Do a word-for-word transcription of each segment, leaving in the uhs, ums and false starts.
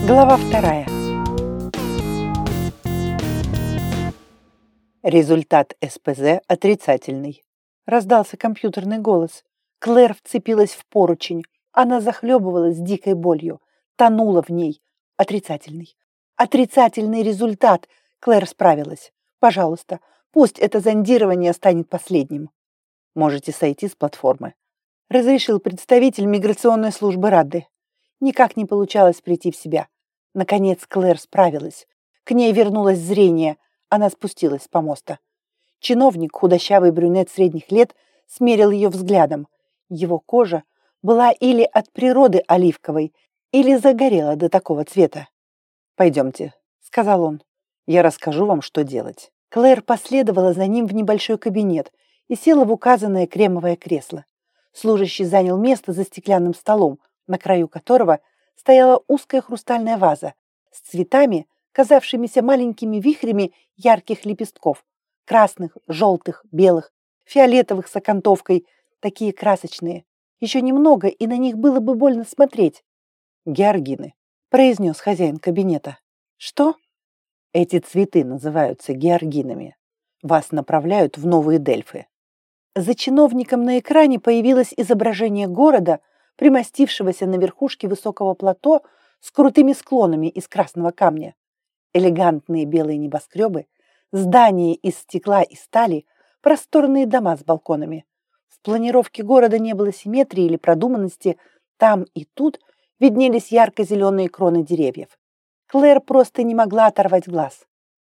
Глава вторая. Результат эс пэ зэ отрицательный. Раздался компьютерный голос. Клэр вцепилась в поручень. Она захлебывалась дикой болью. Тонула в ней. Отрицательный. Отрицательный результат. Клэр справилась. Пожалуйста, пусть это зондирование станет последним. Можете сойти с платформы. Разрешил представитель миграционной службы Радды. Никак не получалось прийти в себя. Наконец Клэр справилась. К ней вернулось зрение. Она спустилась с помоста. Чиновник, худощавый брюнет средних лет, смерил ее взглядом. Его кожа была или от природы оливковой, или загорела до такого цвета. «Пойдемте», — сказал он. «Я расскажу вам, что делать». Клэр последовала за ним в небольшой кабинет и села в указанное кремовое кресло. Служащий занял место за стеклянным столом, на краю которого стояла узкая хрустальная ваза с цветами, казавшимися маленькими вихрями ярких лепестков, красных, желтых, белых, фиолетовых с окантовкой, такие красочные. Еще немного, и на них было бы больно смотреть. «Георгины», — произнес хозяин кабинета. «Что?» «Эти цветы называются георгинами. Вас направляют в Новые Дельфы». За чиновником на экране появилось изображение города, примостившегося на верхушке высокого плато с крутыми склонами из красного камня. Элегантные белые небоскребы, здания из стекла и стали, просторные дома с балконами. В планировке города не было симметрии или продуманности, там и тут виднелись ярко-зеленые кроны деревьев. Клэр просто не могла оторвать глаз.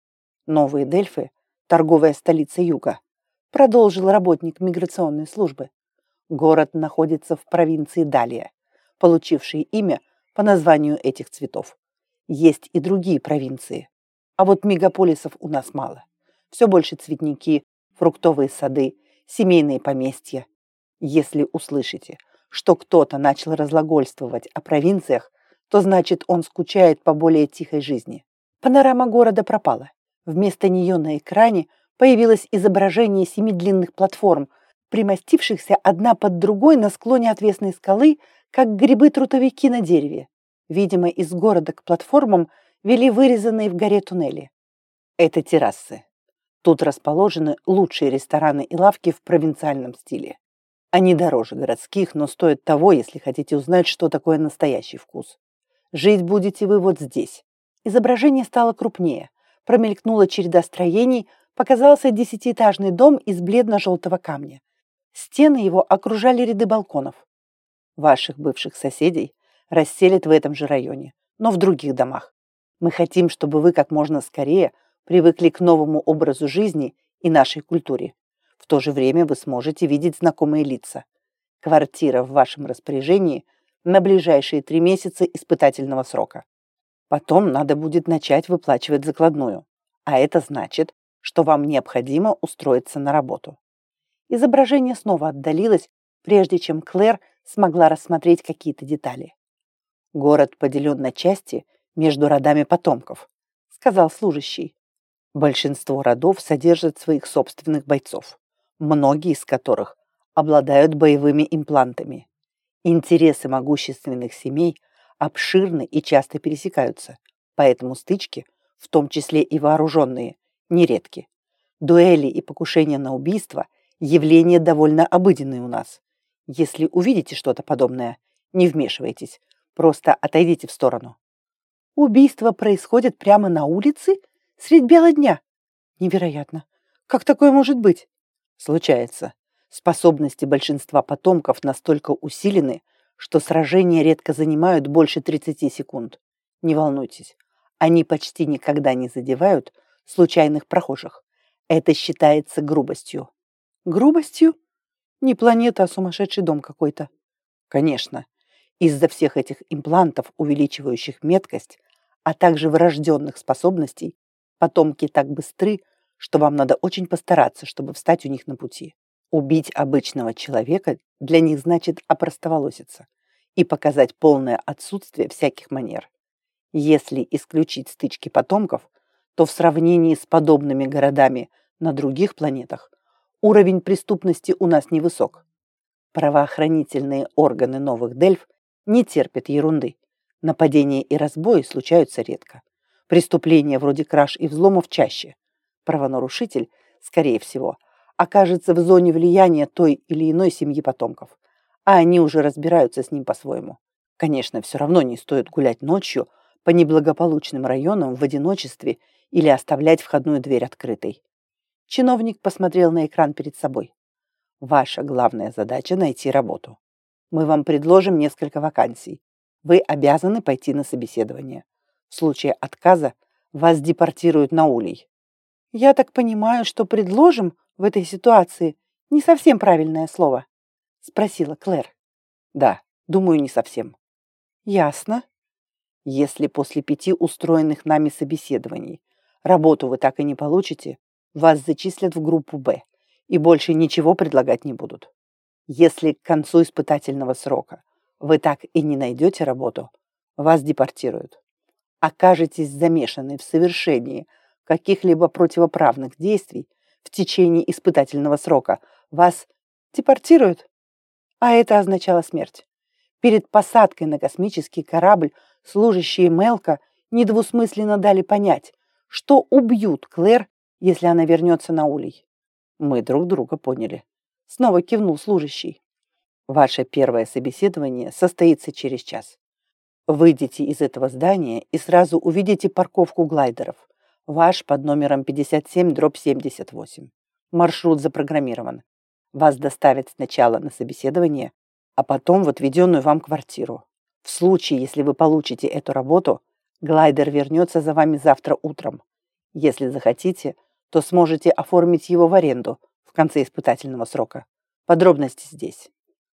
«Новые Дельфы, торговая столица Юга», продолжил работник миграционной службы. Город находится в провинции Далия, получившей имя по названию этих цветов. Есть и другие провинции. А вот мегаполисов у нас мало. Все больше цветники, фруктовые сады, семейные поместья. Если услышите, что кто-то начал разглагольствовать о провинциях, то значит, он скучает по более тихой жизни. Панорама города пропала. Вместо нее на экране появилось изображение семи длинных платформ, примостившихся одна под другой на склоне отвесной скалы, как грибы-трутовики на дереве. Видимо, из города к платформам вели вырезанные в горе туннели. Это террасы. Тут расположены лучшие рестораны и лавки в провинциальном стиле. Они дороже городских, но стоят того, если хотите узнать, что такое настоящий вкус. Жить будете вы вот здесь. Изображение стало крупнее. Промелькнула череда строений, показался десятиэтажный дом из бледно-желтого камня. Стены его окружали ряды балконов. Ваших бывших соседей расселят в этом же районе, но в других домах. Мы хотим, чтобы вы как можно скорее привыкли к новому образу жизни и нашей культуре. В то же время вы сможете видеть знакомые лица. Квартира в вашем распоряжении на ближайшие три месяца испытательного срока. Потом надо будет начать выплачивать закладную, а это значит, что вам необходимо устроиться на работу. Изображение снова отдалилось, прежде чем Клэр смогла рассмотреть какие-то детали. «Город поделен на части между родами потомков», — сказал служащий. «Большинство родов содержат своих собственных бойцов, многие из которых обладают боевыми имплантами. Интересы могущественных семей обширны и часто пересекаются, поэтому стычки, в том числе и вооруженные, нередки. Дуэли и покушения на убийство – явление довольно обыденное у нас. Если увидите что-то подобное, не вмешивайтесь, просто отойдите в сторону». «Убийство происходит прямо на улице? Средь бела дня? Невероятно. Как такое может быть?» «Случается. Способности большинства потомков настолько усилены, что сражения редко занимают больше тридцати секунд. Не волнуйтесь, они почти никогда не задевают случайных прохожих. Это считается грубостью». «Грубостью? Не планета, а сумасшедший дом какой-то». «Конечно. Из-за всех этих имплантов, увеличивающих меткость, а также врожденных способностей, потомки так быстры, что вам надо очень постараться, чтобы встать у них на пути. Убить обычного человека для них значит опростоволоситься и показать полное отсутствие всяких манер. Если исключить стычки потомков, то в сравнении с подобными городами на других планетах уровень преступности у нас невысок. Правоохранительные органы новых Дельф не терпят ерунды. Нападения и разбои случаются редко. Преступления вроде краж и взломов чаще. Правонарушитель, скорее всего, окажется в зоне влияния той или иной семьи потомков, а они уже разбираются с ним по-своему. Конечно, все равно не стоит гулять ночью по неблагополучным районам в одиночестве или оставлять входную дверь открытой. Чиновник посмотрел на экран перед собой. Ваша главная задача – найти работу. Мы вам предложим несколько вакансий. Вы обязаны пойти на собеседование. В случае отказа вас депортируют на улей. Я так понимаю, что предложим в этой ситуации не совсем правильное слово? Спросила Клэр. Да, думаю, не совсем. Ясно. Если после пяти устроенных нами собеседований работу вы так и не получите, вас зачислят в группу Б и больше ничего предлагать не будут. Если к концу испытательного срока вы так и не найдете работу, вас депортируют. Окажетесь замешаны в совершении каких-либо противоправных действий в течение испытательного срока, вас депортируют. А это означало смерть. Перед посадкой на космический корабль служащие Мелка недвусмысленно дали понять, что убьют Клэр, если она вернется на улей. Мы друг друга поняли. Снова кивнул служащий. Ваше первое собеседование состоится через час. Выйдите из этого здания и сразу увидите парковку глайдеров. Ваш под номером пятьдесят семь дробь семьдесят восемь. Маршрут запрограммирован. Вас доставят сначала на собеседование, а потом в отведенную вам квартиру. В случае, если вы получите эту работу, глайдер вернется за вами завтра утром. Если захотите, то сможете оформить его в аренду в конце испытательного срока. Подробности здесь.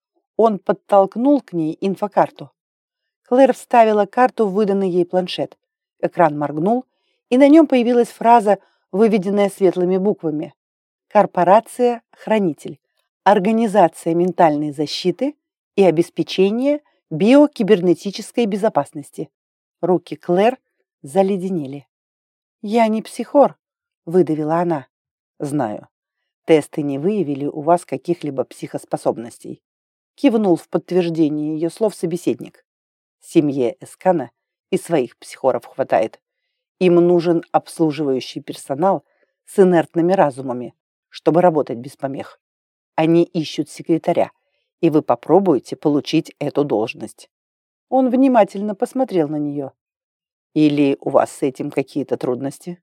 Он подтолкнул к ней инфокарту. Клэр вставила карту в выданный ей планшет. Экран моргнул, и на нем появилась фраза, выведенная светлыми буквами. Корпорация «Хранитель». Организация ментальной защиты и обеспечения биокибернетической безопасности. Руки Клэр заледенели. «Я не психор», — выдавила она. «Знаю. Тесты не выявили у вас каких-либо психоспособностей», — кивнул в подтверждение ее слов собеседник. «Семье Эскана и своих психоров хватает. Им нужен обслуживающий персонал с инертными разумами, чтобы работать без помех. Они ищут секретаря, и вы попробуете получить эту должность». Он внимательно посмотрел на нее. «Или у вас с этим какие-то трудности?»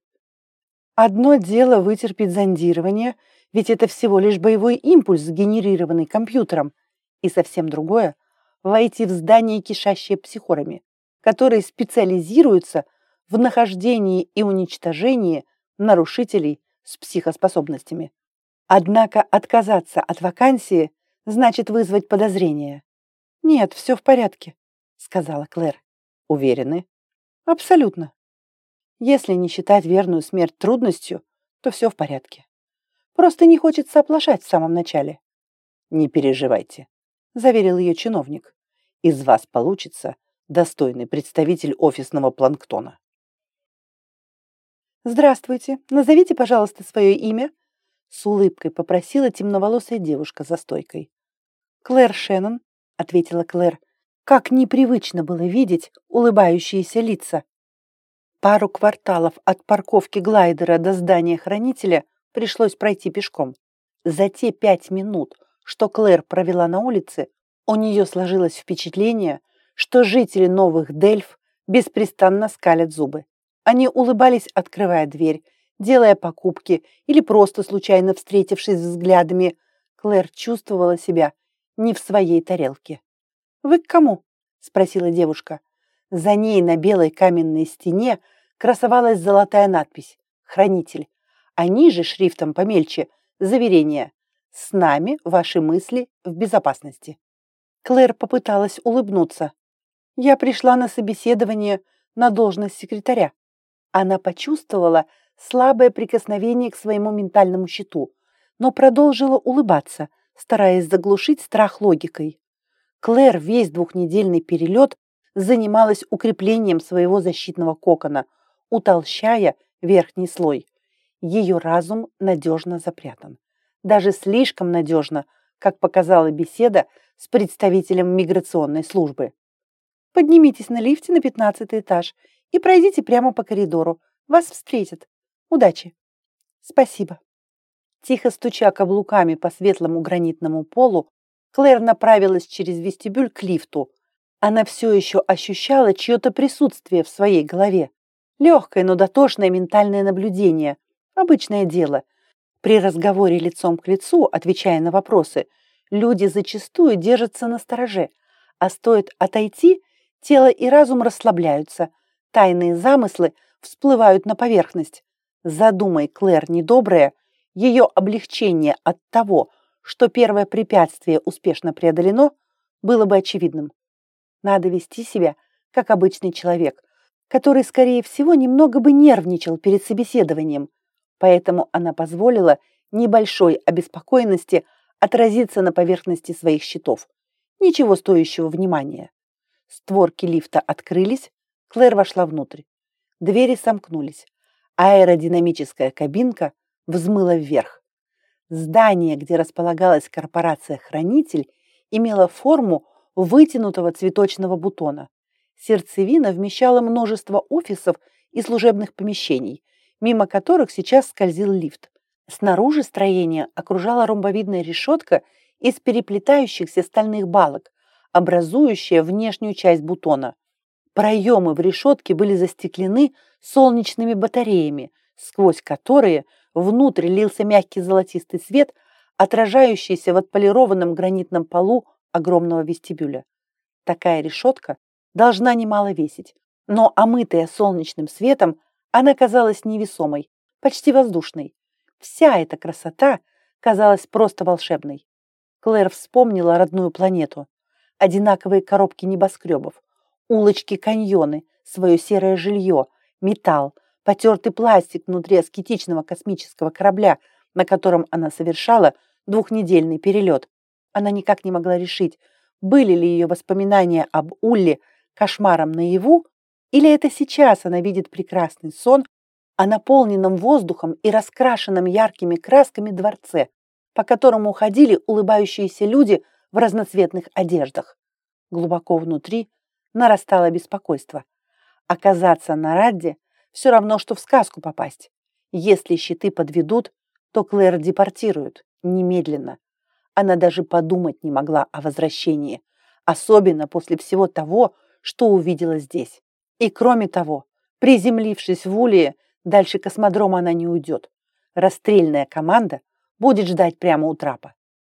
Одно дело вытерпеть зондирование, ведь это всего лишь боевой импульс, сгенерированный компьютером, и совсем другое – войти в здание, кишащее психорами, которые специализируются в нахождении и уничтожении нарушителей с психоспособностями. Однако отказаться от вакансии значит вызвать подозрение. «Нет, все в порядке», — сказала Клэр. «Уверены?» «Абсолютно. Если не считать верную смерть трудностью, то все в порядке. Просто не хочется оплошать в самом начале». «Не переживайте», — заверил ее чиновник. «Из вас получится достойный представитель офисного планктона». «Здравствуйте. Назовите, пожалуйста, свое имя», — с улыбкой попросила темноволосая девушка за стойкой. «Клэр Шеннон», — ответила Клэр. Как непривычно было видеть улыбающиеся лица. Пару кварталов от парковки глайдера до здания хранителя пришлось пройти пешком. За те пять минут, что Клэр провела на улице, у нее сложилось впечатление, что жители Новых Дельф беспрестанно скалят зубы. Они улыбались, открывая дверь, делая покупки или просто случайно встретившись взглядами. Клэр чувствовала себя не в своей тарелке. «Вы к кому?» – спросила девушка. За ней на белой каменной стене красовалась золотая надпись «Хранитель», а ниже шрифтом помельче заверение «С нами ваши мысли в безопасности». Клэр попыталась улыбнуться. «Я пришла на собеседование на должность секретаря». Она почувствовала слабое прикосновение к своему ментальному щиту, но продолжила улыбаться, стараясь заглушить страх логикой. Клэр весь двухнедельный перелет занималась укреплением своего защитного кокона, утолщая верхний слой. Ее разум надежно запрятан. Даже слишком надежно, как показала беседа с представителем миграционной службы. Поднимитесь на лифте на пятнадцатый этаж и пройдите прямо по коридору. Вас встретят. Удачи. Спасибо. Тихо стуча каблуками по светлому гранитному полу, Клэр направилась через вестибюль к лифту. Она все еще ощущала чье-то присутствие в своей голове. Легкое, но дотошное ментальное наблюдение. Обычное дело. При разговоре лицом к лицу, отвечая на вопросы, люди зачастую держатся настороже, а стоит отойти, тело и разум расслабляются, тайные замыслы всплывают на поверхность. Задумай Клэр недоброе, ее облегчение от того, что первое препятствие успешно преодолено, было бы очевидным. Надо вести себя, как обычный человек, который, скорее всего, немного бы нервничал перед собеседованием, поэтому она позволила небольшой обеспокоенности отразиться на поверхности своих счетов. Ничего стоящего внимания. Створки лифта открылись, Клэр вошла внутрь. Двери сомкнулись. Аэродинамическая кабинка взмыла вверх. Здание, где располагалась корпорация «Хранитель», имело форму вытянутого цветочного бутона. Сердцевина вмещала множество офисов и служебных помещений, мимо которых сейчас скользил лифт. Снаружи строения окружала ромбовидная решетка из переплетающихся стальных балок, образующая внешнюю часть бутона. Проемы в решетке были застеклены солнечными батареями, сквозь которые внутрь лился мягкий золотистый свет, отражающийся в отполированном гранитном полу огромного вестибюля. Такая решетка должна немало весить, но, омытая солнечным светом, она казалась невесомой, почти воздушной. Вся эта красота казалась просто волшебной. Клэр вспомнила родную планету. Одинаковые коробки небоскребов, улочки-каньоны, свое серое жилье, металл, потертый пластик внутри аскетичного космического корабля, на котором она совершала двухнедельный перелет. Она никак не могла решить, были ли ее воспоминания об Улле кошмаром наяву, или это сейчас она видит прекрасный сон о наполненном воздухом и раскрашенном яркими красками дворце, по которому ходили улыбающиеся люди в разноцветных одеждах. Глубоко внутри нарастало беспокойство. Оказаться на Радде все равно, что в сказку попасть. Если щиты подведут, то Клэр депортируют немедленно. Она даже подумать не могла о возвращении, особенно после всего того, что увидела здесь. И кроме того, приземлившись в Улье, дальше космодрома она не уйдет. Расстрельная команда будет ждать прямо у трапа.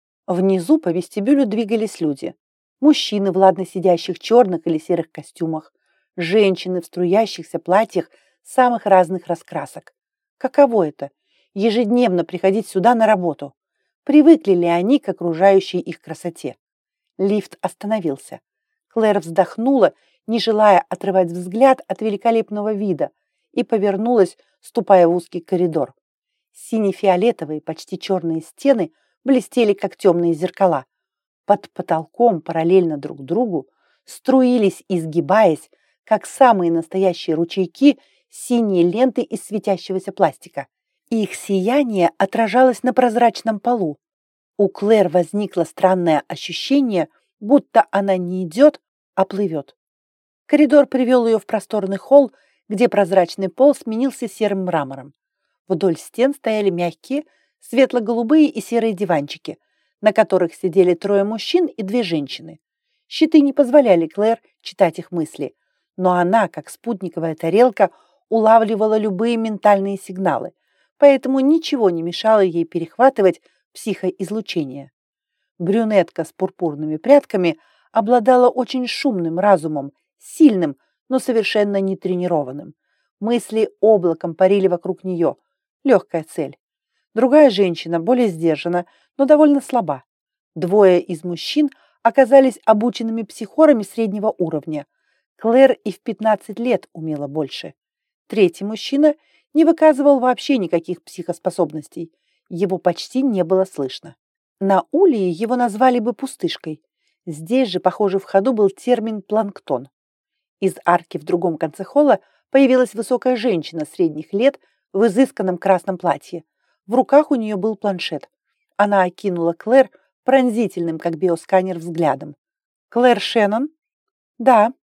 Внизу по вестибюлю двигались люди. Мужчины в ладно сидящих черных или серых костюмах, женщины в струящихся платьях самых разных раскрасок. Каково это – ежедневно приходить сюда на работу? Привыкли ли они к окружающей их красоте? Лифт остановился. Клэр вздохнула, не желая отрывать взгляд от великолепного вида, и повернулась, ступая в узкий коридор. Сине-фиолетовые, почти черные стены блестели, как темные зеркала. Под потолком, параллельно друг другу, струились, изгибаясь, как самые настоящие ручейки, синие ленты из светящегося пластика. Их сияние отражалось на прозрачном полу. У Клэр возникло странное ощущение, будто она не идет, а плывет. Коридор привел ее в просторный холл, где прозрачный пол сменился серым мрамором. Вдоль стен стояли мягкие, светло-голубые и серые диванчики, на которых сидели трое мужчин и две женщины. Щиты не позволяли Клэр читать их мысли, но она, как спутниковая тарелка, улавливала любые ментальные сигналы, поэтому ничего не мешало ей перехватывать психоизлучение. Брюнетка с пурпурными прядками обладала очень шумным разумом, сильным, но совершенно нетренированным. Мысли облаком парили вокруг нее. Легкая цель. Другая женщина более сдержана, но довольно слаба. Двое из мужчин оказались обученными психорами среднего уровня. Клэр и в пятнадцать лет умела больше. Третий мужчина не выказывал вообще никаких психоспособностей. Его почти не было слышно. На Улии его назвали бы пустышкой. Здесь же, похоже, в ходу был термин «планктон». Из арки в другом конце холла появилась высокая женщина средних лет в изысканном красном платье. В руках у нее был планшет. Она окинула Клэр пронзительным, как биосканер, взглядом. «Клэр Шеннон?» «Да».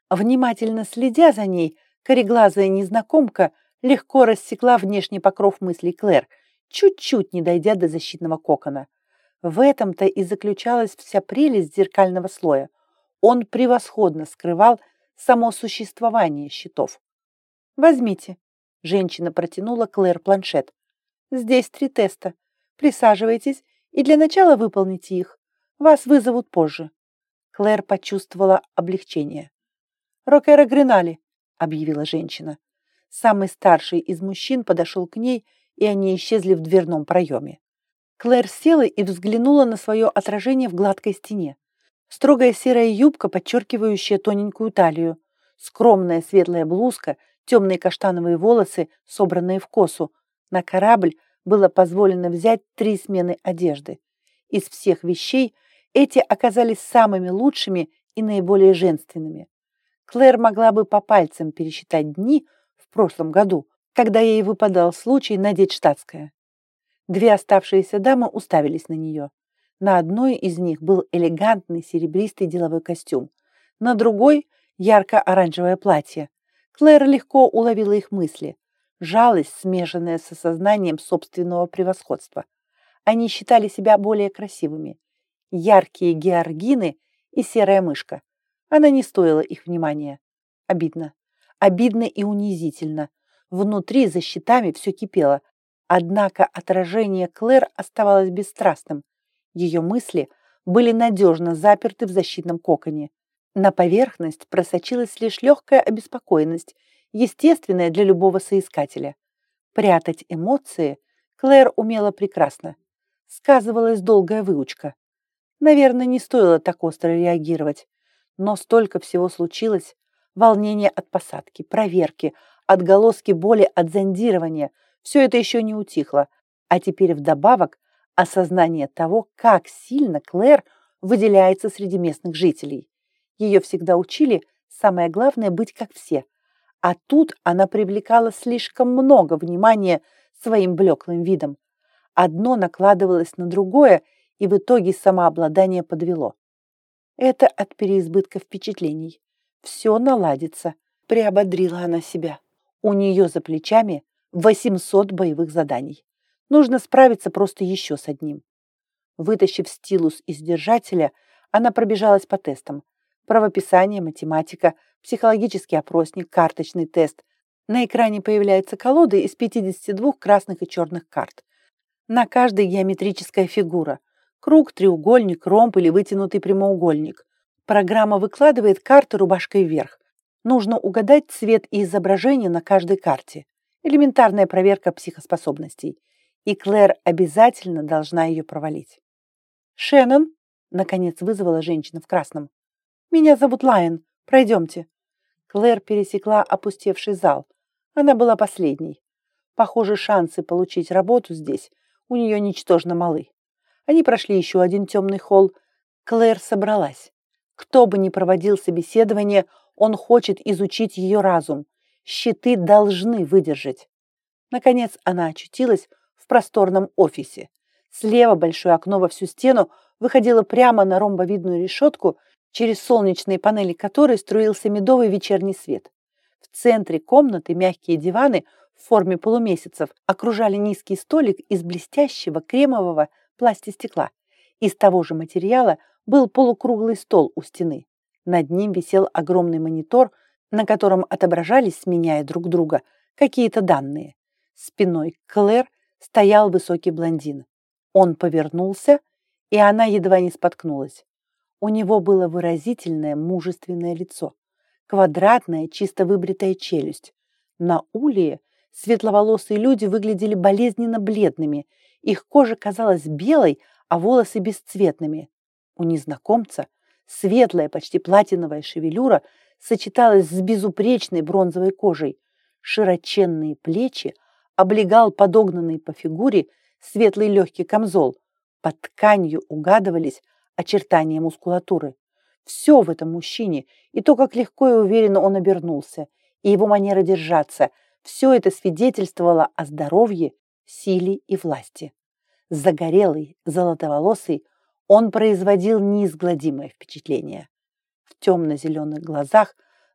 Внимательно следя за ней, кореглазая незнакомка легко рассекла внешний покров мыслей Клэр, чуть-чуть не дойдя до защитного кокона. В этом-то и заключалась вся прелесть зеркального слоя. Он превосходно скрывал само существование щитов. «Возьмите», – женщина протянула Клэр планшет. «Здесь три теста. Присаживайтесь и для начала выполните их. Вас вызовут позже». Клэр почувствовала облегчение. «Рокера Гринали», – объявила женщина. Самый старший из мужчин подошел к ней, и они исчезли в дверном проеме. Клэр села и взглянула на свое отражение в гладкой стене. Строгая серая юбка, подчеркивающая тоненькую талию, скромная светлая блузка, темные каштановые волосы, собранные в косу. На корабль было позволено взять три смены одежды. Из всех вещей эти оказались самыми лучшими и наиболее женственными. Клэр могла бы по пальцам пересчитать дни в прошлом году, когда ей выпадал случай надеть штатское. Две оставшиеся дамы уставились на нее. На одной из них был элегантный серебристый деловой костюм, на другой – ярко-оранжевое платье. Клэр легко уловила их мысли. Жалость, смешанная с осознанием собственного превосходства. Они считали себя более красивыми. Яркие георгины и серая мышка. Она не стоила их внимания. Обидно. Обидно и унизительно. Внутри за щитами все кипело. Однако отражение Клэр оставалось бесстрастным. Ее мысли были надежно заперты в защитном коконе. На поверхность просочилась лишь легкая обеспокоенность, естественная для любого соискателя. Прятать эмоции Клэр умела прекрасно. Сказывалась долгая выучка. Наверное, не стоило так остро реагировать. Но столько всего случилось. Волнение от посадки, проверки, отголоски боли от зондирования. Все это еще не утихло. А теперь вдобавок осознание того, как сильно Клэр выделяется среди местных жителей. Ее всегда учили, самое главное, быть как все. А тут она привлекала слишком много внимания своим блеклым видом. Одно накладывалось на другое, и в итоге самообладание подвело. Это от переизбытка впечатлений. Все наладится, приободрила она себя. У нее за плечами восемьсот боевых заданий. Нужно справиться просто еще с одним. Вытащив стилус из держателя, она пробежалась по тестам. Правописание, математика, психологический опросник, карточный тест. На экране появляются колоды из пятидесяти двух красных и черных карт. На каждой геометрическая фигура. Круг, треугольник, ромб или вытянутый прямоугольник. Программа выкладывает карты рубашкой вверх. Нужно угадать цвет и изображение на каждой карте. Элементарная проверка психоспособностей. И Клэр обязательно должна ее провалить. «Шеннон», — наконец вызвала женщина в красном. «Меня зовут Лайон. Пройдемте». Клэр пересекла опустевший зал. Она была последней. Похоже, шансы получить работу здесь у нее ничтожно малы. Они прошли еще один темный холл. Клэр собралась. Кто бы ни проводил собеседование, он хочет изучить ее разум. Щиты должны выдержать. Наконец она очутилась в просторном офисе. Слева большое окно во всю стену выходило прямо на ромбовидную решетку, через солнечные панели которой струился медовый вечерний свет. В центре комнаты мягкие диваны в форме полумесяцев окружали низкий столик из блестящего кремового пластистекла. Из того же материала был полукруглый стол у стены. Над ним висел огромный монитор, на котором отображались, сменяя друг друга, какие-то данные. Спиной к Клэр стоял высокий блондин. Он повернулся, и она едва не споткнулась. У него было выразительное, мужественное лицо, квадратная, чисто выбритая челюсть. На улье светловолосые люди выглядели болезненно бледными, их кожа казалась белой, а волосы бесцветными. У незнакомца светлая, почти платиновая шевелюра сочеталась с безупречной бронзовой кожей. Широченные плечи облегал подогнанный по фигуре светлый легкий камзол. Под тканью угадывались очертания мускулатуры. Все в этом мужчине, и то, как легко и уверенно он обернулся, и его манера держаться, все это свидетельствовало о здоровье, силе и власти. Загорелый, золотоволосый, он производил неизгладимое впечатление. В темно-зеленых глазах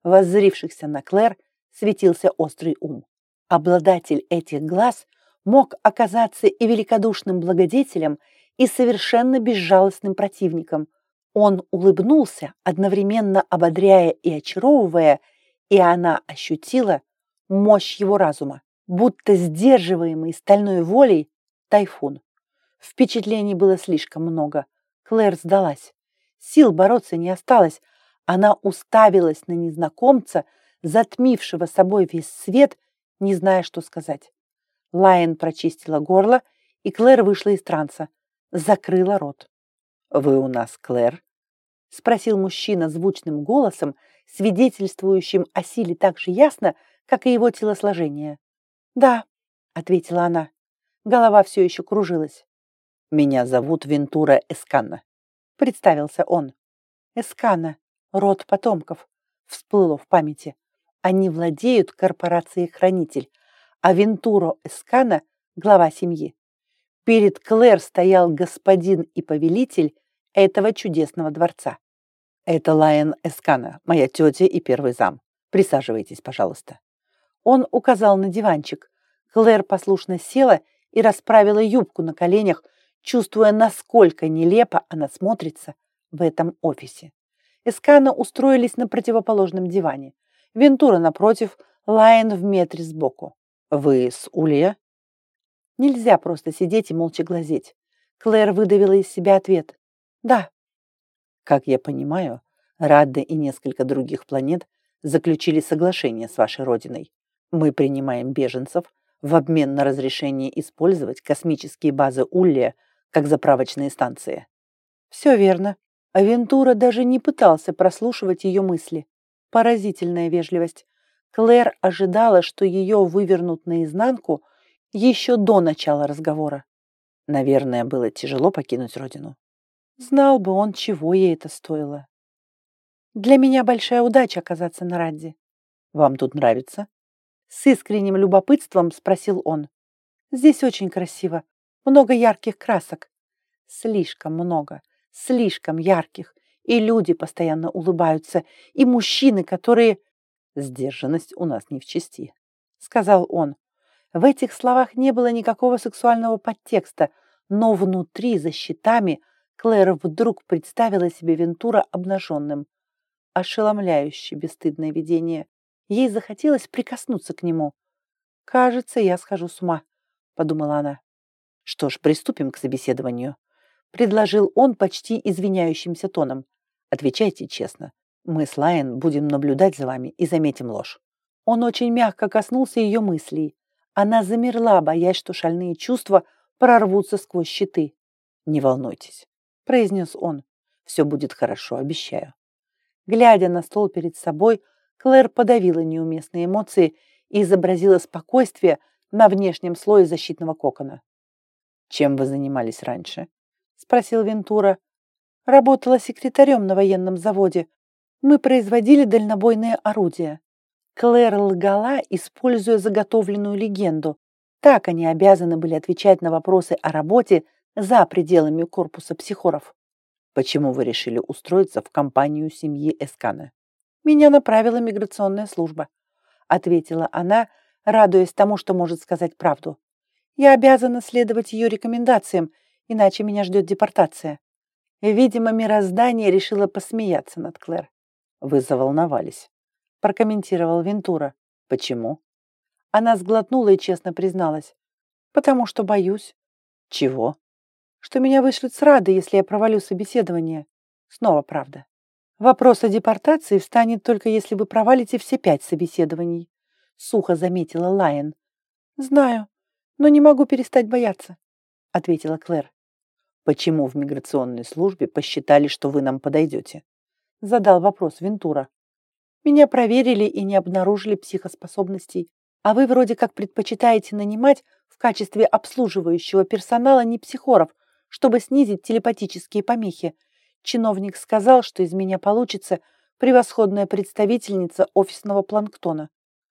воззрившихся на Клэр, светился острый ум. Обладатель этих глаз мог оказаться и великодушным благодетелем, и совершенно безжалостным противником. Он улыбнулся, одновременно ободряя и очаровывая, и она ощутила мощь его разума, будто сдерживаемый стальной волей тайфун. Впечатлений было слишком много. Клэр сдалась. Сил бороться не осталось. Она уставилась на незнакомца, затмившего собой весь свет, не зная, что сказать. Лайон прочистила горло, и Клэр вышла из транса. Закрыла рот. «Вы у нас Клэр?» — спросил мужчина звучным голосом, свидетельствующим о силе так же ясно, как и его телосложение. «Да», — ответила она. Голова все еще кружилась. «Меня зовут Вентура Эскана», — представился он. «Эскана, род потомков», — всплыло в памяти. Они владеют корпорацией «Хранитель», а Вентура Эскана — глава семьи. Перед Клэр стоял господин и повелитель этого чудесного дворца. «Это Лайон Эскана, моя тетя и первый зам. Присаживайтесь, пожалуйста». Он указал на диванчик. Клэр послушно села и расправила юбку на коленях, чувствуя, насколько нелепо она смотрится в этом офисе. Эскана устроились на противоположном диване. Вентура напротив, Лайон в метре сбоку. «Вы с Улья?» Нельзя просто сидеть и молча глазеть. Клэр выдавила из себя ответ. «Да». «Как я понимаю, Радда и несколько других планет заключили соглашение с вашей родиной. Мы принимаем беженцев в обмен на разрешение использовать космические базы Улья как заправочные станции». Все верно. А Вентура даже не пытался прослушивать ее мысли. Поразительная вежливость. Клэр ожидала, что ее вывернут наизнанку еще до начала разговора. Наверное, было тяжело покинуть родину. Знал бы он, чего ей это стоило. Для меня большая удача оказаться на Радде. Вам тут нравится? С искренним любопытством спросил он. Здесь очень красиво. Много ярких красок. Слишком много. Слишком ярких. И люди постоянно улыбаются. И мужчины, которые... Сдержанность у нас не в чести, сказал он. В этих словах не было никакого сексуального подтекста, но внутри, за щитами, Клэр вдруг представила себе Вентура обнаженным. Ошеломляюще бесстыдное видение. Ей захотелось прикоснуться к нему. «Кажется, я схожу с ума», — подумала она. «Что ж, приступим к собеседованию», — предложил он почти извиняющимся тоном. «Отвечайте честно. Мы с Лайон будем наблюдать за вами и заметим ложь». Он очень мягко коснулся ее мыслей. Она замерла, боясь, что шальные чувства прорвутся сквозь щиты. «Не волнуйтесь», — произнес он. «Все будет хорошо, обещаю». Глядя на стол перед собой, Клэр подавила неуместные эмоции и изобразила спокойствие на внешнем слое защитного кокона. «Чем вы занимались раньше?» — спросил Вентура. «Работала секретарем на военном заводе. Мы производили дальнобойные орудия». Клэр лгала, используя заготовленную легенду. Так они обязаны были отвечать на вопросы о работе за пределами корпуса психоров. «Почему вы решили устроиться в компанию семьи Эскана?» «Меня направила миграционная служба», — ответила она, радуясь тому, что может сказать правду. «Я обязана следовать ее рекомендациям, иначе меня ждет депортация». Видимо, мироздание решило посмеяться над Клэр. «Вы заволновались», — прокомментировал Вентура. «Почему?» Она сглотнула и честно призналась. «Потому что боюсь». «Чего?» «Что меня вышлют с Рады, если я провалю собеседование». Снова правда. «Вопрос о депортации встанет только если вы провалите все пять собеседований», — сухо заметила Лайон. «Знаю, но не могу перестать бояться», — ответила Клэр. «Почему в миграционной службе посчитали, что вы нам подойдете?» — задал вопрос Вентура. «Меня проверили и не обнаружили психоспособностей, а вы вроде как предпочитаете нанимать в качестве обслуживающего персонала не психоров, чтобы снизить телепатические помехи. Чиновник сказал, что из меня получится превосходная представительница офисного планктона».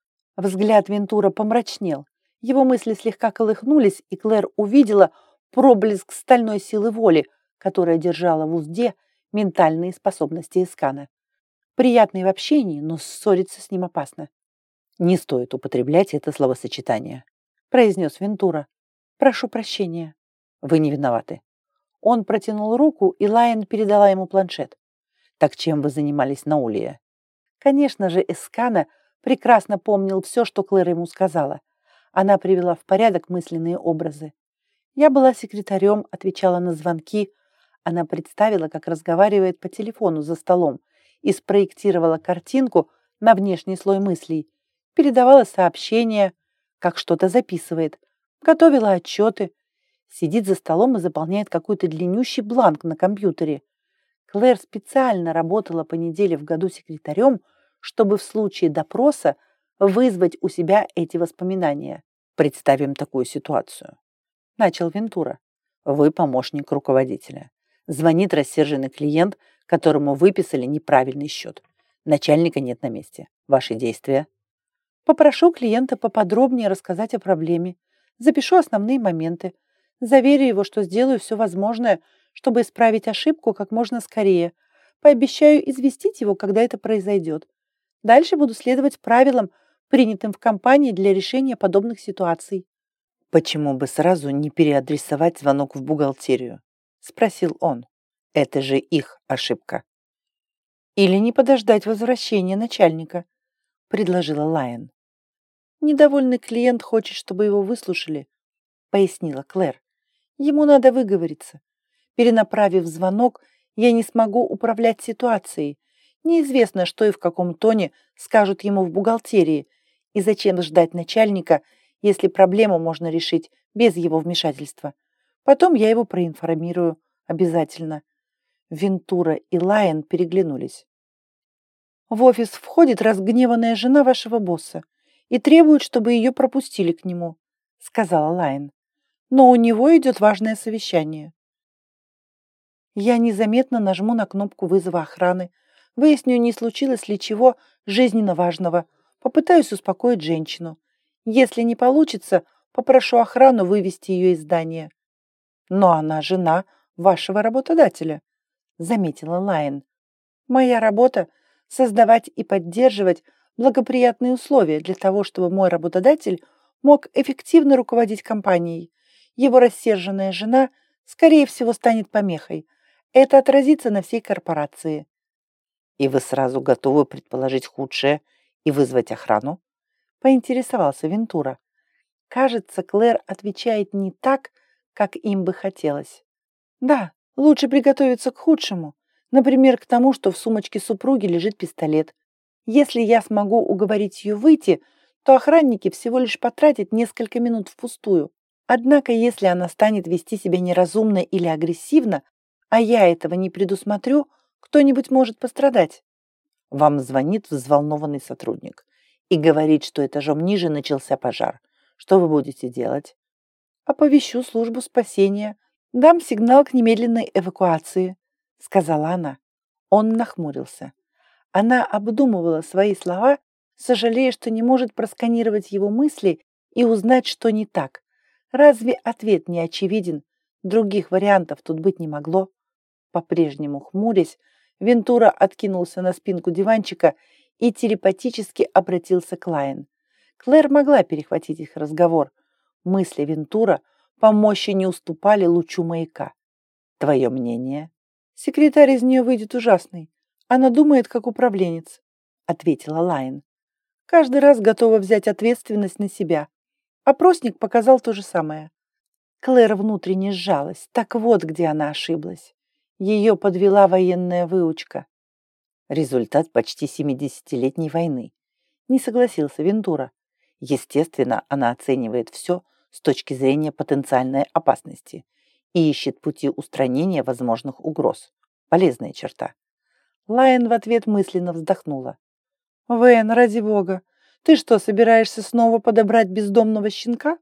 Взгляд Вентура помрачнел. Его мысли слегка колыхнулись, и Клэр увидела проблеск стальной силы воли, которая держала в узде ментальные способности Эскана. Приятный в общении, но ссориться с ним опасно. «Не стоит употреблять это словосочетание», — произнес Вентура. «Прошу прощения». «Вы не виноваты». Он протянул руку, и Лайон передала ему планшет. «Так чем вы занимались на Улье?» Конечно же, Эскана прекрасно помнил все, что Клэр ему сказала. Она привела в порядок мысленные образы. Я была секретарем, отвечала на звонки. Она представила, как разговаривает по телефону за столом, и спроектировала картинку на внешний слой мыслей. Передавала сообщения, как что-то записывает, готовила отчеты, сидит за столом и заполняет какой-то длиннющий бланк на компьютере. Клэр специально работала по неделе в году секретарем, чтобы в случае допроса вызвать у себя эти воспоминания. «Представим такую ситуацию», — начал Вентура. «Вы помощник руководителя. Звонит рассерженный клиент, которому выписали неправильный счет. Начальника нет на месте. Ваши действия?» Попрошу клиента поподробнее рассказать о проблеме. Запишу основные моменты. Заверю его, что сделаю все возможное, чтобы исправить ошибку как можно скорее. Пообещаю известить его, когда это произойдет. Дальше буду следовать правилам, принятым в компании для решения подобных ситуаций. «Почему бы сразу не переадресовать звонок в бухгалтерию?» – спросил он. «Это же их ошибка». «Или не подождать возвращения начальника», – предложила Лайон. «Недовольный клиент хочет, чтобы его выслушали», – пояснила Клэр. «Ему надо выговориться. Перенаправив звонок, я не смогу управлять ситуацией. Неизвестно, что и в каком тоне скажут ему в бухгалтерии, и зачем ждать начальника, если проблему можно решить без его вмешательства. Потом я его проинформирую обязательно». Вентура и Лайон переглянулись. «В офис входит разгневанная жена вашего босса и требует, чтобы ее пропустили к нему», — сказала Лайон. «Но у него идет важное совещание». Я незаметно нажму на кнопку вызова охраны, выясню, не случилось ли чего жизненно важного, попытаюсь успокоить женщину. Если не получится, попрошу охрану вывести ее из здания. «Но она жена вашего работодателя», — заметила Лайон. «Моя работа — создавать и поддерживать благоприятные условия для того, чтобы мой работодатель мог эффективно руководить компанией. Его рассерженная жена, скорее всего, станет помехой. Это отразится на всей корпорации». «И вы сразу готовы предположить худшее и вызвать охрану?» — поинтересовался Вентура. Кажется, Клэр отвечает не так, как им бы хотелось. «Да, лучше приготовиться к худшему. Например, к тому, что в сумочке супруги лежит пистолет. Если я смогу уговорить ее выйти, то охранники всего лишь потратят несколько минут впустую. Однако, если она станет вести себя неразумно или агрессивно, а я этого не предусмотрю, кто-нибудь может пострадать». Вам звонит взволнованный сотрудник и говорит, что этажом ниже начался пожар. Что вы будете делать? «Оповещу службу спасения, дам сигнал к немедленной эвакуации», — сказала она. Он нахмурился. Она обдумывала свои слова, сожалея, что не может просканировать его мысли и узнать, что не так. Разве ответ не очевиден? Других вариантов тут быть не могло. По-прежнему хмурясь, Вентура откинулся на спинку диванчика и телепатически обратился к Лайон. Клэр могла перехватить их разговор. Мысли Вентура по мощи не уступали лучу маяка. «Твое мнение?» «Секретарь из нее выйдет ужасный. Она думает, как управленец», — ответила Лайон. «Каждый раз готова взять ответственность на себя. Опросник показал то же самое». Клэр внутренне сжалась. Так вот, где она ошиблась. Ее подвела военная выучка. «Результат почти семидесятилетней войны», — не согласился Вентура. «Естественно, она оценивает все с точки зрения потенциальной опасности и ищет пути устранения возможных угроз. Полезная черта». Лайон в ответ мысленно вздохнула. «Вэн, ради бога, ты что, собираешься снова подобрать бездомного щенка?»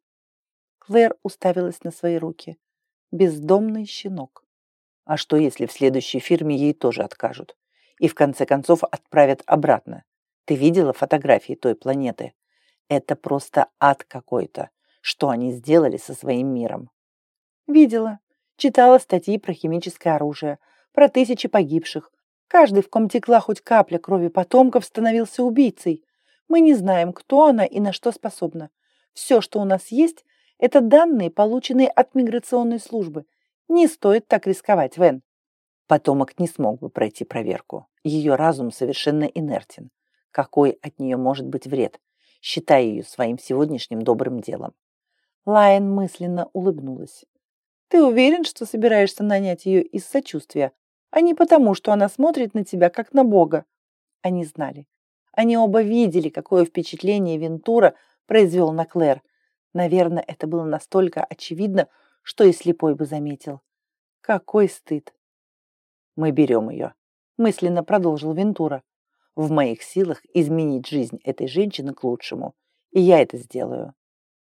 Клэр уставилась на свои руки. Бездомный щенок. А что, если в следующей фирме ей тоже откажут? И в конце концов отправят обратно? Ты видела фотографии той планеты? Это просто ад какой-то. Что они сделали со своим миром? Видела. Читала статьи про химическое оружие, про тысячи погибших. Каждый, в ком текла хоть капля крови потомков, становился убийцей. Мы не знаем, кто она и на что способна. Все, что у нас есть, это данные, полученные от миграционной службы. Не стоит так рисковать, Вен. Потомок не смог бы пройти проверку. Ее разум совершенно инертен. Какой от нее может быть вред, считая ее своим сегодняшним добрым делом? Лайон мысленно улыбнулась. Ты уверен, что собираешься нанять ее из сочувствия, а не потому, что она смотрит на тебя, как на Бога? Они знали. Они оба видели, какое впечатление Вентура произвел на Клэр. Наверное, это было настолько очевидно, что и слепой бы заметил. Какой стыд! Мы берем ее, мысленно продолжил Вентура. В моих силах изменить жизнь этой женщины к лучшему, и я это сделаю.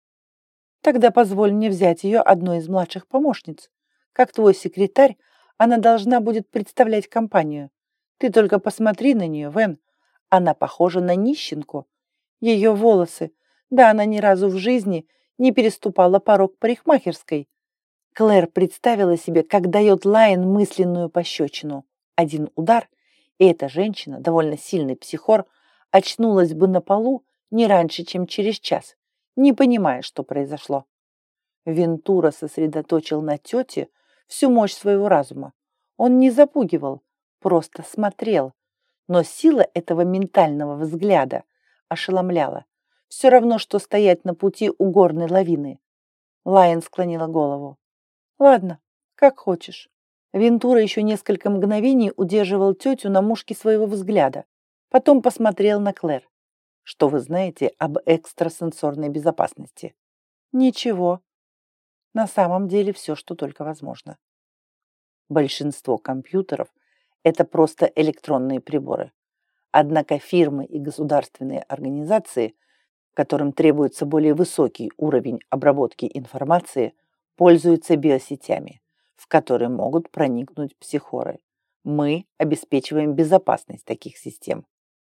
Тогда позволь мне взять ее одной из младших помощниц. Как твой секретарь, она должна будет представлять компанию. Ты только посмотри на нее, Вен. Она похожа на нищенку. Ее волосы. Да, она ни разу в жизни не переступала порог парикмахерской. Клэр представила себе, как дает Лайон мысленную пощечину. Один удар, и эта женщина, довольно сильный психор, очнулась бы на полу не раньше, чем через час, не понимая, что произошло. Вентура сосредоточил на тете всю мощь своего разума. Он не запугивал, просто смотрел. Но сила этого ментального взгляда ошеломляла. Все равно, что стоять на пути у горной лавины. Лайон склонила голову. Ладно, как хочешь. Вентура еще несколько мгновений удерживал тетю на мушке своего взгляда. Потом посмотрел на Клэр. Что вы знаете об экстрасенсорной безопасности? Ничего. На самом деле все, что только возможно. Большинство компьютеров – это просто электронные приборы. Однако фирмы и государственные организации, которым требуется более высокий уровень обработки информации, пользуются биосетями, в которые могут проникнуть психоры. Мы обеспечиваем безопасность таких систем.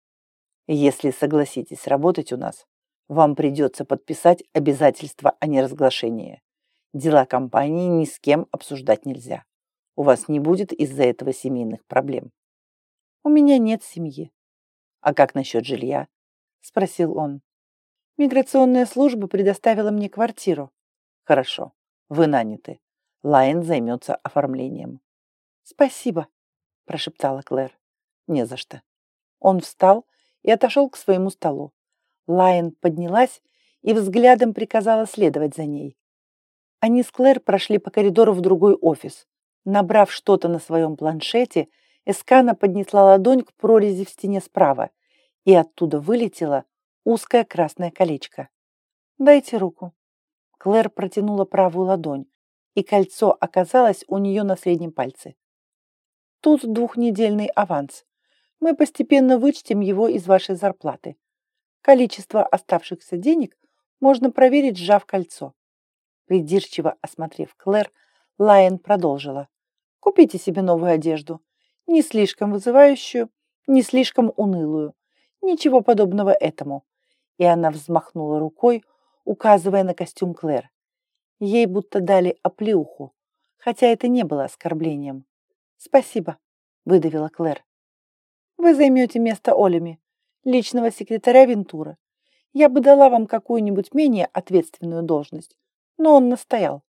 Если согласитесь работать у нас, вам придется подписать обязательство о неразглашении. Дела компании ни с кем обсуждать нельзя. У вас не будет из-за этого семейных проблем. У меня нет семьи. А как насчет жилья? Спросил он. Миграционная служба предоставила мне квартиру. Хорошо, вы наняты. Лайон займется оформлением. Спасибо, прошептала Клэр. Не за что. Он встал и отошел к своему столу. Лайон поднялась и взглядом приказала следовать за ней. Они с Клэр прошли по коридору в другой офис. Набрав что-то на своем планшете, Эскана поднесла ладонь к прорези в стене справа, и оттуда вылетело узкое красное колечко. «Дайте руку». Клэр протянула правую ладонь, и кольцо оказалось у нее на среднем пальце. «Тут двухнедельный аванс. Мы постепенно вычтем его из вашей зарплаты. Количество оставшихся денег можно проверить, сжав кольцо». Придирчиво осмотрев Клэр, Лайон продолжила. «Купите себе новую одежду. Не слишком вызывающую, не слишком унылую. Ничего подобного этому». И она взмахнула рукой, указывая на костюм Клэр. Ей будто дали оплеуху, хотя это не было оскорблением. «Спасибо», — выдавила Клэр. «Вы займете место Олеми, личного секретаря Вентура. Я бы дала вам какую-нибудь менее ответственную должность, но он настоял.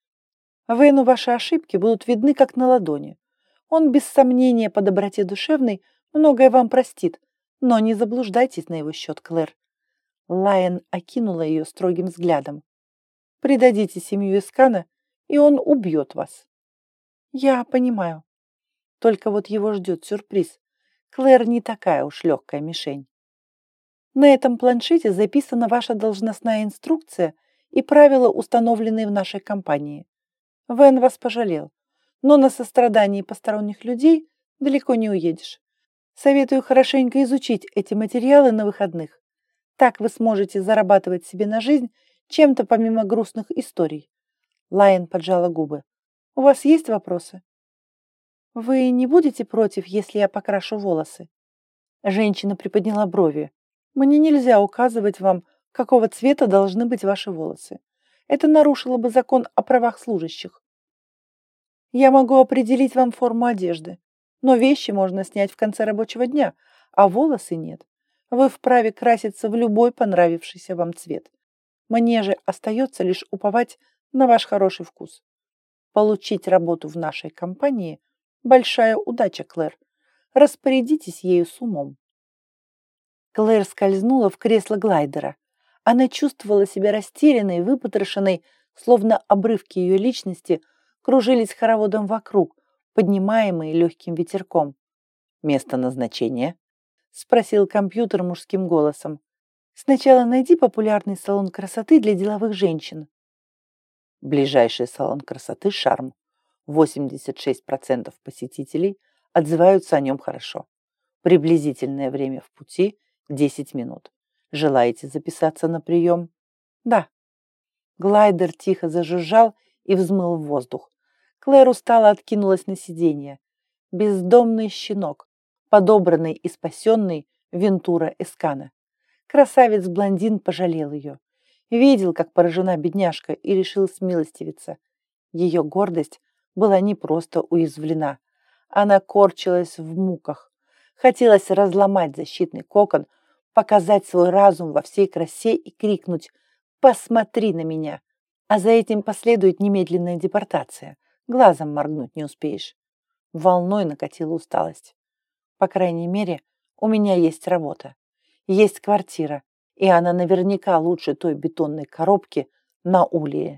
Вену ваши ошибки будут видны как на ладони. Он без сомнения по доброте душевной многое вам простит, но не заблуждайтесь на его счет, Клэр». Лайон окинула ее строгим взглядом. «Предадите семью Эскана, и он убьет вас». «Я понимаю. Только вот его ждет сюрприз. Клэр не такая уж легкая мишень. На этом планшете записана ваша должностная инструкция и правила, установленные в нашей компании. Вен вас пожалел, но на сострадании посторонних людей далеко не уедешь. Советую хорошенько изучить эти материалы на выходных. Так вы сможете зарабатывать себе на жизнь чем-то помимо грустных историй». Лайон поджала губы. «У вас есть вопросы?» «Вы не будете против, если я покрашу волосы?» Женщина приподняла брови. «Мне нельзя указывать вам, какого цвета должны быть ваши волосы. Это нарушило бы закон о правах служащих. Я могу определить вам форму одежды. Но вещи можно снять в конце рабочего дня, а волосы нет. Вы вправе краситься в любой понравившийся вам цвет. Мне же остается лишь уповать на ваш хороший вкус. Получить работу в нашей компании – большая удача, Клэр. Распорядитесь ею с умом. Клэр скользнула в кресло глайдера. Она чувствовала себя растерянной, выпотрошенной, словно обрывки ее личности кружились хороводом вокруг, поднимаемые легким ветерком. «Место назначения?» – спросил компьютер мужским голосом. «Сначала найди популярный салон красоты для деловых женщин». Ближайший салон красоты «Шарм». восемьдесят шесть процентов посетителей отзываются о нем хорошо. Приблизительное время в пути – десять минут. Желаете записаться на прием? Да. Глайдер тихо зажужжал и взмыл в воздух. Клэр устало откинулась на сиденье. Бездомный щенок, подобранный и спасенный Вентура Эскана. Красавец-блондин пожалел ее. Видел, как поражена бедняжка, и решил смилостивиться. Ее гордость была не просто уязвлена. Она корчилась в муках. Хотелось разломать защитный кокон, показать свой разум во всей красе и крикнуть «Посмотри на меня!». А за этим последует немедленная депортация. Глазом моргнуть не успеешь. Волной накатила усталость. По крайней мере, у меня есть работа. Есть квартира, и она наверняка лучше той бетонной коробки на Улее.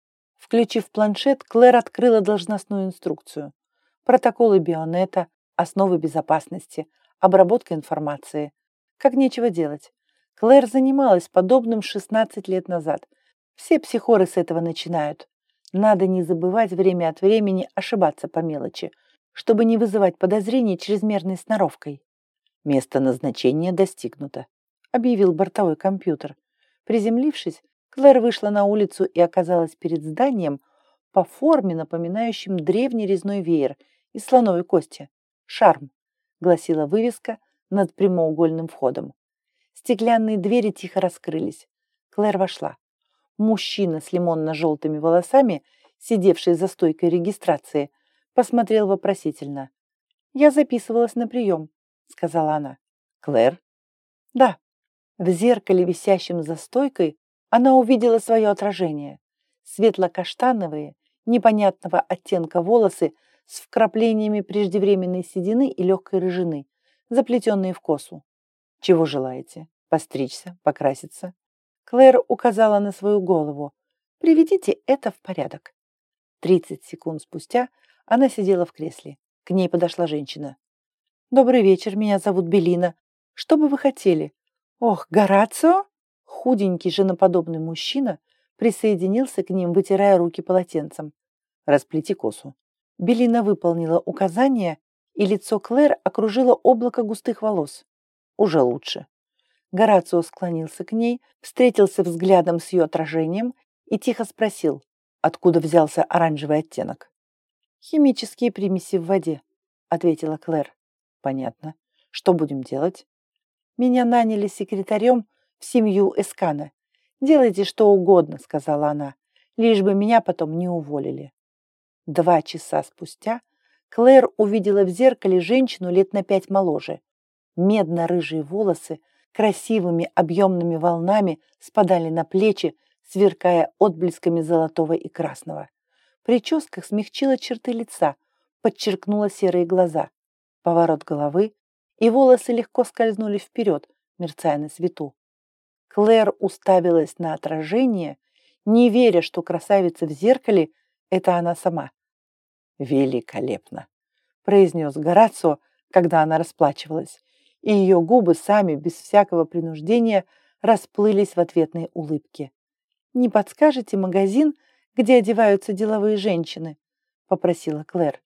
Включив планшет, Клэр открыла должностную инструкцию. Протоколы Бионета, основы безопасности, обработка информации. Как нечего делать. Клэр занималась подобным шестнадцать лет назад. Все психоры с этого начинают. Надо не забывать время от времени ошибаться по мелочи, чтобы не вызывать подозрений чрезмерной сноровкой. Место назначения достигнуто, объявил бортовой компьютер. Приземлившись, Клэр вышла на улицу и оказалась перед зданием, по форме напоминающим древний резной веер из слоновой кости. «Шарм», — гласила вывеска над прямоугольным входом. Стеклянные двери тихо раскрылись. Клэр вошла. Мужчина с лимонно-желтыми волосами, сидевший за стойкой регистрации, посмотрел вопросительно. «Я записывалась на прием», — сказала она. «Клэр?» «Да». В зеркале, висящем за стойкой, она увидела свое отражение. Светло-каштановые, непонятного оттенка волосы с вкраплениями преждевременной седины и легкой рыжины, заплетенные в косу. «Чего желаете? Постричься? Покраситься?» Клэр указала на свою голову. «Приведите это в порядок». Тридцать секунд спустя она сидела в кресле. К ней подошла женщина. «Добрый вечер, меня зовут Белина. Что бы вы хотели?» «Ох, Горацио?» Худенький женоподобный мужчина присоединился к ним, вытирая руки полотенцем. «Расплети косу». Белина выполнила указание, и лицо Клэр окружило облако густых волос. «Уже лучше». Горацио склонился к ней, встретился взглядом с ее отражением и тихо спросил, откуда взялся оранжевый оттенок. «Химические примеси в воде», — ответила Клэр. «Понятно. Что будем делать?» «Меня наняли секретарем в семью Эскана. Делайте что угодно», — сказала она, «лишь бы меня потом не уволили». Два часа спустя Клэр увидела в зеркале женщину лет на пять моложе. Медно-рыжие волосы красивыми объемными волнами спадали на плечи, сверкая отблесками золотого и красного. Прическа смягчила черты лица, подчеркнула серые глаза. Поворот головы, и волосы легко скользнули вперед, мерцая на свету. Клэр уставилась на отражение, не веря, что красавица в зеркале – это она сама. «Великолепно!» – произнес Горацио, когда она расплачивалась, и ее губы сами, без всякого принуждения, расплылись в ответной улыбке. «Не подскажете магазин, где одеваются деловые женщины?» – попросила Клэр.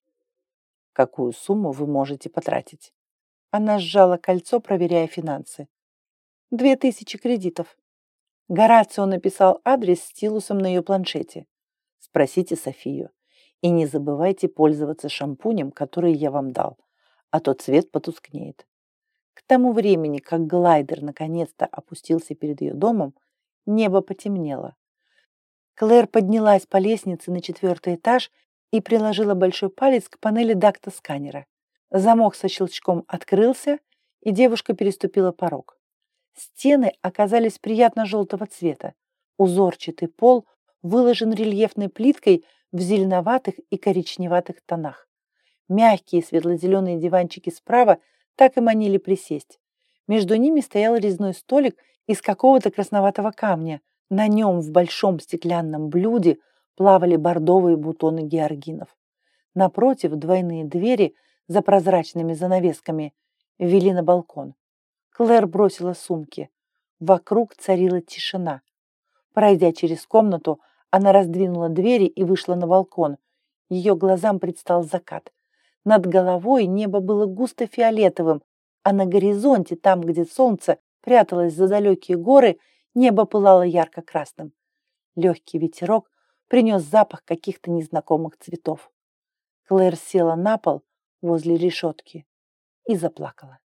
«Какую сумму вы можете потратить?» Она сжала кольцо, проверяя финансы. «Две тысячи кредитов». Горацио написал адрес стилусом на ее планшете. «Спросите Софию. И не забывайте пользоваться шампунем, который я вам дал, а то цвет потускнеет». К тому времени, как глайдер наконец-то опустился перед ее домом, небо потемнело. Клэр поднялась по лестнице на четвертый этаж и приложила большой палец к панели дактосканера. Замок со щелчком открылся, и девушка переступила порог. Стены оказались приятно желтого цвета. Узорчатый пол выложен рельефной плиткой в зеленоватых и коричневатых тонах. Мягкие светло-зеленые диванчики справа так и манили присесть. Между ними стоял резной столик из какого-то красноватого камня. На нем в большом стеклянном блюде плавали бордовые бутоны георгинов. Напротив двойные двери за прозрачными занавесками вели на балкон. Клэр бросила сумки. Вокруг царила тишина. Пройдя через комнату, она раздвинула двери и вышла на балкон. Ее глазам предстал закат. Над головой небо было густо фиолетовым, а на горизонте, там, где солнце пряталось за далекие горы, небо пылало ярко-красным. Легкий ветерок принес запах каких-то незнакомых цветов. Клэр села на пол возле решетки и заплакала.